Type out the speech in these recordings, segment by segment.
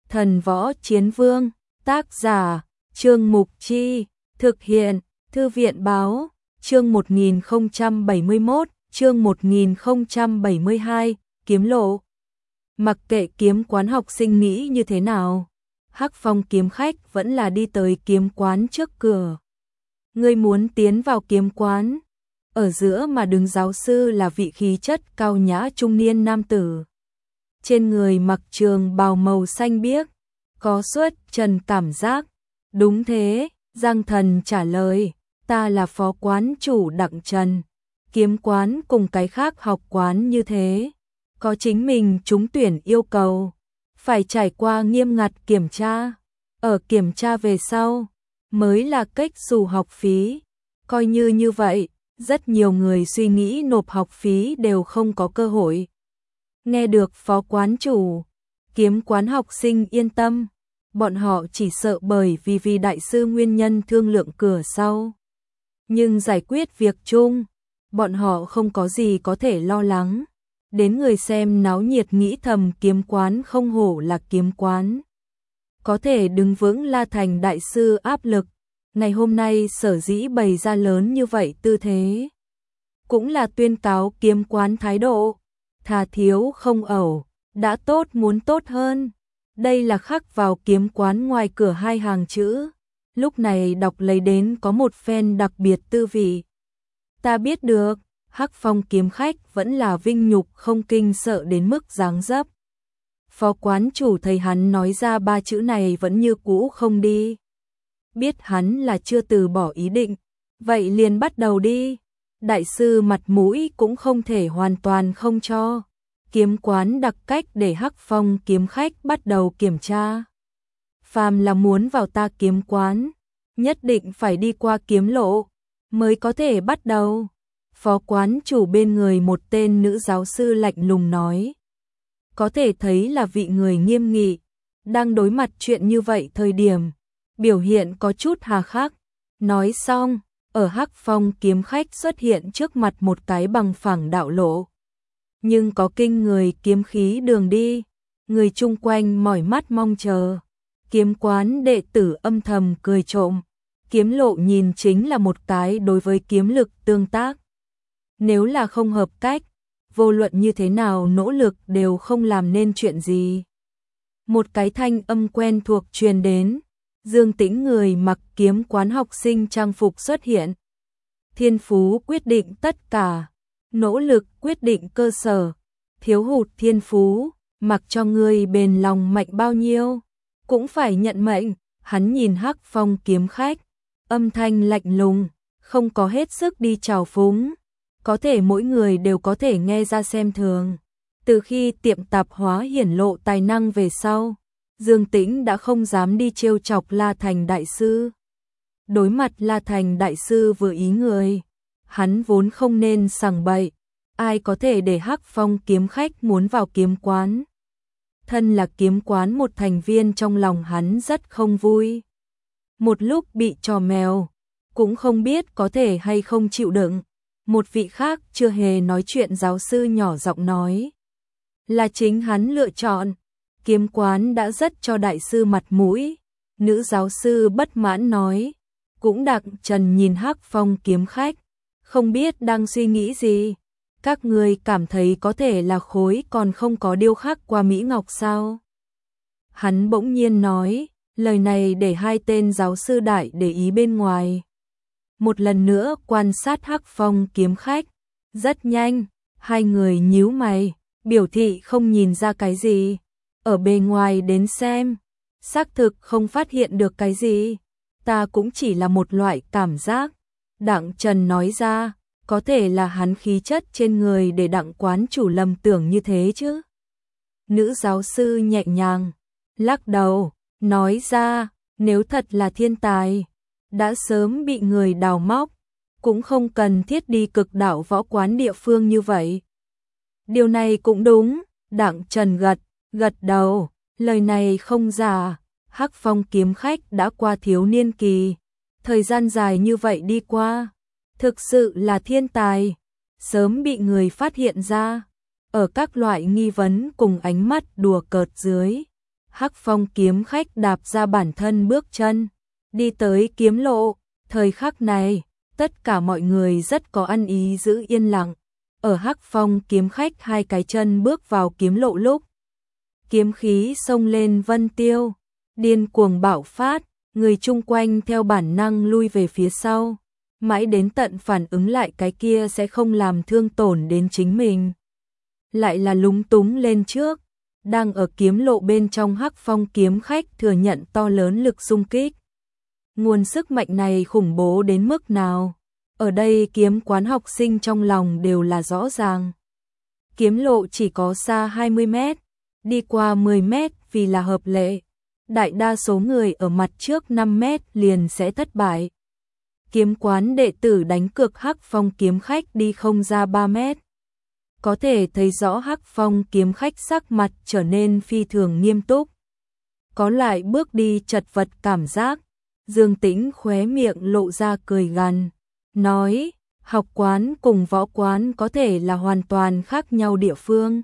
Thần Võ Chiến Vương, tác giả, Trương Mục Chi, thực hiện, Thư viện Báo, chương 1071, chương 1072, kiếm lộ. Mặc kệ kiếm quán học sinh nghĩ như thế nào, Hắc Phong kiếm khách vẫn là đi tới kiếm quán trước cửa. Ngươi muốn tiến vào kiếm quán? Ở giữa mà đứng giáo sư là vị khí chất cao nhã trung niên nam tử. Trên người mặc trường bào màu xanh biếc, có xuất trần cảm giác. Đúng thế, Giang Thần trả lời, ta là phó quán chủ Đặng Trần. Kiếm quán cùng cái khác học quán như thế, có chính mình trúng tuyển yêu cầu, phải trải qua nghiêm ngặt kiểm tra. Ở kiểm tra về sau, mới là cách xù học phí. Coi như vậy, rất nhiều người suy nghĩ nộp học phí đều không có cơ hội. Nghe được phó quán chủ, kiếm quán học sinh yên tâm, bọn họ chỉ sợ bởi vì đại sư nguyên nhân thương lượng cửa sau. Nhưng giải quyết việc chung, bọn họ không có gì có thể lo lắng. Đến người xem náo nhiệt nghĩ thầm kiếm quán không hổ là kiếm quán. Có thể đứng vững La Thành đại sư áp lực, ngày hôm nay sở dĩ bày ra lớn như vậy tư thế. Cũng là tuyên cáo kiếm quán thái độ, thà thiếu không ẩu, đã tốt muốn tốt hơn. Đây là khắc vào kiếm quán ngoài cửa hai hàng chữ, lúc này đọc lấy đến có một phen đặc biệt tư vị. Ta biết được, Hắc Phong kiếm khách vẫn là vinh nhục không kinh sợ đến mức dáng dấp. Phó quán chủ thấy hắn nói ra ba chữ này vẫn như cũ không đi. Biết hắn là chưa từ bỏ ý định, vậy liền bắt đầu đi. Đại sư mặt mũi cũng không thể hoàn toàn không cho. Kiếm quán đặc cách để Hắc Phong kiếm khách bắt đầu kiểm tra. Phàm là muốn vào ta kiếm quán, nhất định phải đi qua kiếm lộ, mới có thể bắt đầu. Phó quán chủ bên người một tên nữ giáo sư lạnh lùng nói. Có thể thấy là vị người nghiêm nghị, đang đối mặt chuyện như vậy thời điểm, biểu hiện có chút hà khắc. Nói xong, ở Hắc Phong kiếm khách xuất hiện trước mặt một cái bằng phẳng đạo lộ. Nhưng có kinh người kiếm khí đường đi, người chung quanh mỏi mắt mong chờ. Kiếm quán đệ tử âm thầm cười trộm, kiếm lộ nhìn chính là một cái đối với kiếm lực tương tác. Nếu là không hợp cách, vô luận như thế nào nỗ lực đều không làm nên chuyện gì. Một cái thanh âm quen thuộc truyền đến, Dương Tĩnh người mặc kiếm quán học sinh trang phục xuất hiện. Thiên phú quyết định tất cả, nỗ lực quyết định cơ sở, thiếu hụt thiên phú, mặc cho người bền lòng mạnh bao nhiêu, cũng phải nhận mệnh. Hắn nhìn Hắc Phong kiếm khách, âm thanh lạnh lùng, không có hết sức đi trào phúng. Có thể mỗi người đều có thể nghe ra xem thường. Từ khi tiệm tạp hóa hiển lộ tài năng về sau, Dương Tĩnh đã không dám đi trêu chọc La Thành đại sư. Đối mặt La Thành đại sư vừa ý người, hắn vốn không nên sằng bậy, ai có thể để Hắc Phong kiếm khách muốn vào kiếm quán. Thân là kiếm quán một thành viên trong lòng hắn rất không vui. Một lúc bị trò mèo, cũng không biết có thể hay không chịu đựng. Một vị khác chưa hề nói chuyện giáo sư nhỏ giọng nói. Là chính hắn lựa chọn, kiếm quán đã rất cho đại sư mặt mũi. Nữ giáo sư bất mãn nói. Cũng Đặng Trần nhìn Hắc Phong kiếm khách, không biết đang suy nghĩ gì. Các người cảm thấy có thể là khối còn không có điêu khắc qua Mỹ Ngọc sao? Hắn bỗng nhiên nói, lời này để hai tên giáo sư đại để ý bên ngoài. Một lần nữa quan sát Hắc Phong kiếm khách, rất nhanh, hai người nhíu mày, biểu thị không nhìn ra cái gì. Ở bề ngoài đến xem, xác thực không phát hiện được cái gì. Ta cũng chỉ là một loại cảm giác. Đặng Trần nói ra, có thể là hắn khí chất trên người để Đặng quán chủ lầm tưởng như thế chứ. Nữ giáo sư nhẹ nhàng, lắc đầu, nói ra, nếu thật là thiên tài, đã sớm bị người đào móc, cũng không cần thiết đi cực đạo võ quán địa phương như vậy. Điều này cũng đúng, Đặng Trần gật đầu, lời này không giả. Hắc Phong kiếm khách đã qua thiếu niên kỳ, thời gian dài như vậy đi qua, thực sự là thiên tài, sớm bị người phát hiện ra. Ở các loại nghi vấn cùng ánh mắt đùa cợt dưới, Hắc Phong kiếm khách đạp ra bản thân bước chân, đi tới kiếm lộ. Thời khắc này, tất cả mọi người rất có ăn ý giữ yên lặng. Ở Hắc Phong kiếm khách hai cái chân bước vào kiếm lộ lúc, kiếm khí xông lên vân tiêu, điên cuồng bạo phát, người chung quanh theo bản năng lui về phía sau, mãi đến tận phản ứng lại cái kia sẽ không làm thương tổn đến chính mình. Lại là lúng túng lên trước, đang ở kiếm lộ bên trong Hắc Phong kiếm khách thừa nhận to lớn lực xung kích. Nguồn sức mạnh này khủng bố đến mức nào? Ở đây kiếm quán học sinh trong lòng đều là rõ ràng. Kiếm lộ chỉ có xa 20 mét, đi qua 10 mét vì là hợp lệ. Đại đa số người ở mặt trước 5 mét liền sẽ thất bại. Kiếm quán đệ tử đánh cược Hắc Phong kiếm khách đi không ra 3 mét. Có thể thấy rõ Hắc Phong kiếm khách sắc mặt trở nên phi thường nghiêm túc. Có lại bước đi chật vật cảm giác. Dương Tĩnh khóe miệng lộ ra cười gằn, nói, học quán cùng võ quán có thể là hoàn toàn khác nhau địa phương.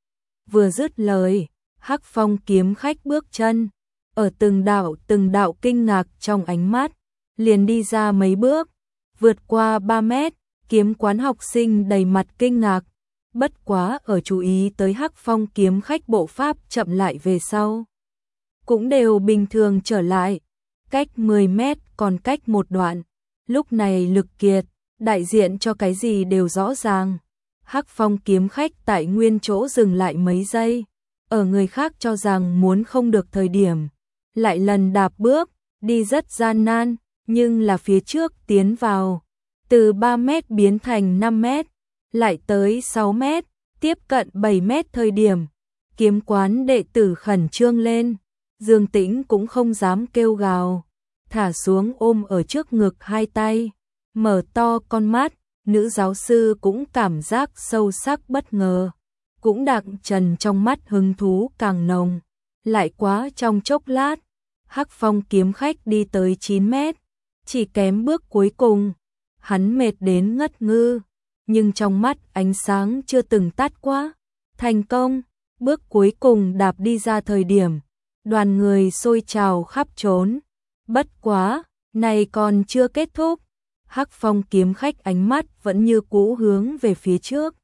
Vừa dứt lời, Hắc Phong kiếm khách bước chân, ở từng đạo kinh ngạc trong ánh mắt, liền đi ra mấy bước, vượt qua 3 mét, kiếm quán học sinh đầy mặt kinh ngạc, bất quá ở chú ý tới Hắc Phong kiếm khách bộ pháp chậm lại về sau. Cũng đều bình thường trở lại. Cách 10 mét còn cách một đoạn, lúc này lực kiệt, đại diện cho cái gì đều rõ ràng. Hắc Phong kiếm khách tại nguyên chỗ dừng lại mấy giây, ở người khác cho rằng muốn không được thời điểm, lại lần đạp bước, đi rất gian nan, nhưng là phía trước tiến vào, từ 3 mét biến thành 5 mét, lại tới 6 mét, tiếp cận 7 mét thời điểm, kiếm quán đệ tử khẩn trương lên. Dương Tĩnh cũng không dám kêu gào, thả xuống ôm ở trước ngực hai tay, mở to con mắt, nữ giáo sư cũng cảm giác sâu sắc bất ngờ, cũng đặng trần trong mắt hứng thú càng nồng, lại quá trong chốc lát, Hắc Phong kiếm khách đi tới 9 mét, chỉ kém bước cuối cùng, hắn mệt đến ngất ngư, nhưng trong mắt ánh sáng chưa từng tắt quá, thành công, bước cuối cùng đạp đi ra thời điểm. Đoàn người xôi trào khắp trốn. Bất quá, này còn chưa kết thúc. Hắc Phong kiếm khách ánh mắt vẫn như cũ hướng về phía trước.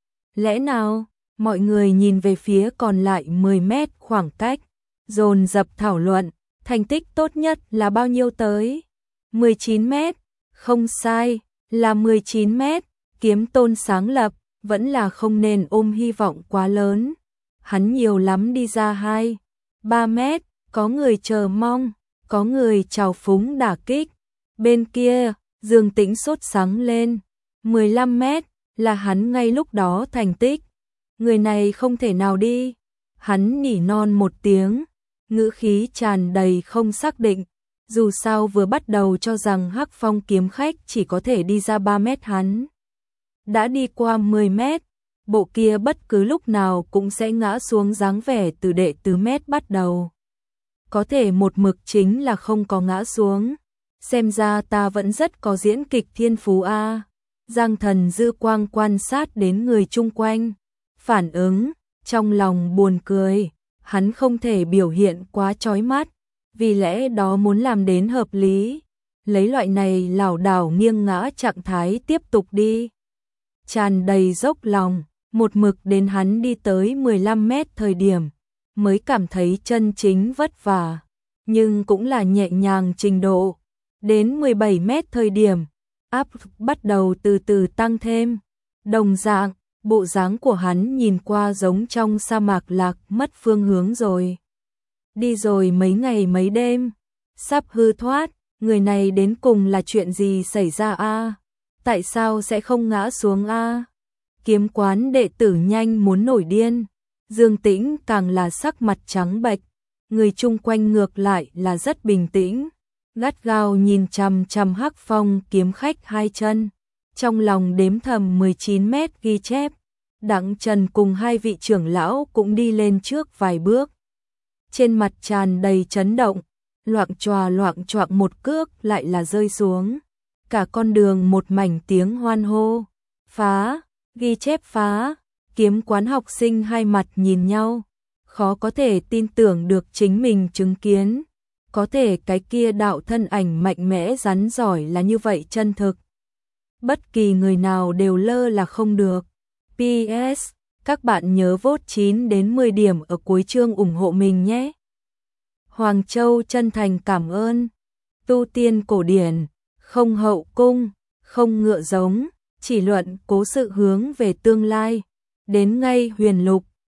Lẽ nào, mọi người nhìn về phía còn lại 10 mét khoảng cách, dồn dập thảo luận, thành tích tốt nhất là bao nhiêu tới? 19 mét, không sai, là 19 mét, Kiếm Tôn sáng lập, vẫn là không nên ôm hy vọng quá lớn. Hắn nhiều lắm đi ra 2-3 mét, có người chờ mong, có người trào phúng đả kích. Bên kia, Dương Tĩnh sốt sắng lên, 15 mét, là hắn ngay lúc đó thành tích. Người này không thể nào đi. Hắn nỉ non một tiếng, ngữ khí tràn đầy không xác định. Dù sao vừa bắt đầu cho rằng Hắc Phong kiếm khách chỉ có thể đi ra 3 mét, hắn đã đi qua 10 mét. Bộ kia bất cứ lúc nào cũng sẽ ngã xuống dáng vẻ từ đệ tứ mét bắt đầu. Có thể một mực chính là không có ngã xuống. Xem ra ta vẫn rất có diễn kịch thiên phú a. Giang Thần dư quang quan sát đến người chung quanh, phản ứng, trong lòng buồn cười, hắn không thể biểu hiện quá chói mắt, vì lẽ đó muốn làm đến hợp lý, lấy loại này lảo đảo nghiêng ngã trạng thái tiếp tục đi. Tràn đầy dốc lòng, một mực đến hắn đi tới 15 mét thời điểm, mới cảm thấy chân chính vất vả, nhưng cũng là nhẹ nhàng trình độ. Đến 17 mét thời điểm, áp bắt đầu từ từ tăng thêm. Đồng dạng, bộ dáng của hắn nhìn qua giống trong sa mạc lạc mất phương hướng rồi. Đi rồi mấy ngày mấy đêm, sắp hư thoát, người này đến cùng là chuyện gì xảy ra a? Tại sao sẽ không ngã xuống a? Kiếm quán đệ tử nhanh muốn nổi điên, Dương Tĩnh càng là sắc mặt trắng bệch, người chung quanh ngược lại là rất bình tĩnh, gắt gao nhìn chằm chằm Hắc Phong kiếm khách hai chân, trong lòng đếm thầm 19 mét ghi chép. Đặng Trần cùng hai vị trưởng lão cũng đi lên trước vài bước, trên mặt tràn đầy chấn động, loạng choạng một cước lại là rơi xuống, cả con đường một mảnh tiếng hoan hô, phá, ghi chép phá. Kiếm quán học sinh hai mặt nhìn nhau, khó có thể tin tưởng được chính mình chứng kiến. Có thể cái kia đạo thân ảnh mạnh mẽ rắn giỏi là như vậy chân thực. Bất kỳ người nào đều lơ là không được. PS, các bạn nhớ vote 9 đến 10 điểm ở cuối chương ủng hộ mình nhé. Hoàng Châu chân thành cảm ơn. Tu tiên cổ điển, không hậu cung, không ngựa giống, chỉ luận cố sự hướng về tương lai. Đến ngay huyền lục,